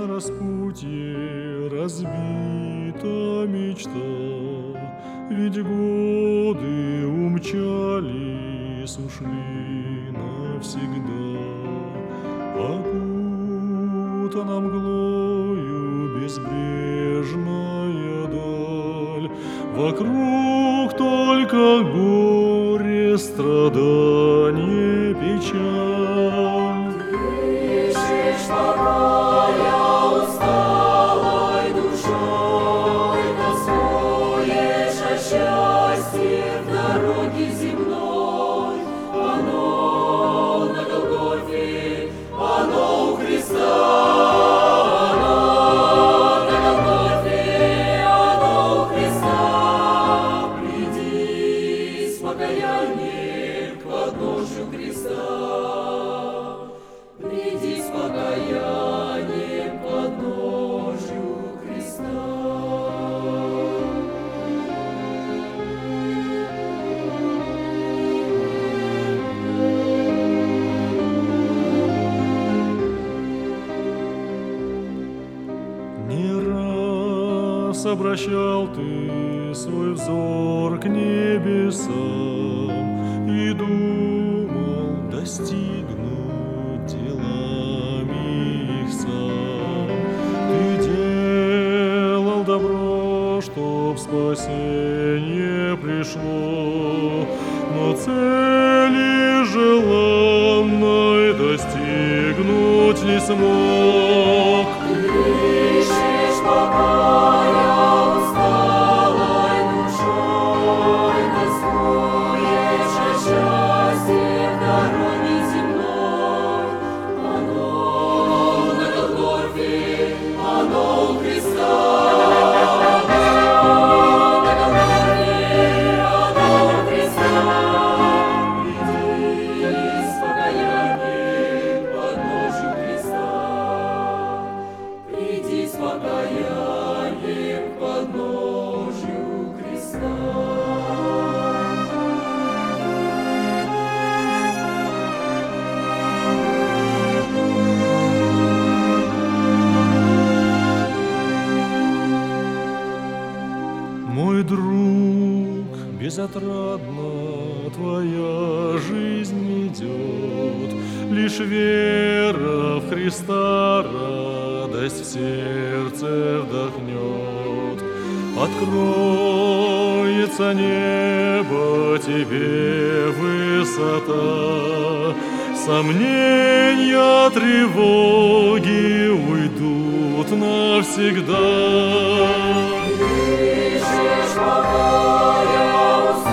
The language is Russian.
На распутье разбита мечта, ведь годы умчались, ушли навсегда. Окутана мглою безбрежная даль, вокруг только горе, страдание, печаль. Ищешь покоя усталой душой, тоскуешь о счастье в дороге земной. Оно на Голгофе, оно у Христа. Оно на Голгофе, оно у Христа. Приди с покаянием к подножию креста. Приди с покаянием к подножию креста. Не раз обращал ты свой взор к небесам и думал достигнуть делами их сам. Ты делал добро, чтоб спасение пришло, но цели желанной достигнуть не смог. Ищешь покоя усталой душой, тоскуешь о счастье в дороге земной. Оно на Голгофе, оно у Христа. Оно на Голгофе, оно у Христа. Приди с покаянием к подножию креста. Приди с покаянием к подножию креста. Мой друг, безотрадно твоя жизнь идет, лишь вера в Христа радость в сердце вдохнет. Откроется небо тебе высота, сомнения, тревоги уйдут навсегда. Ищешь покоя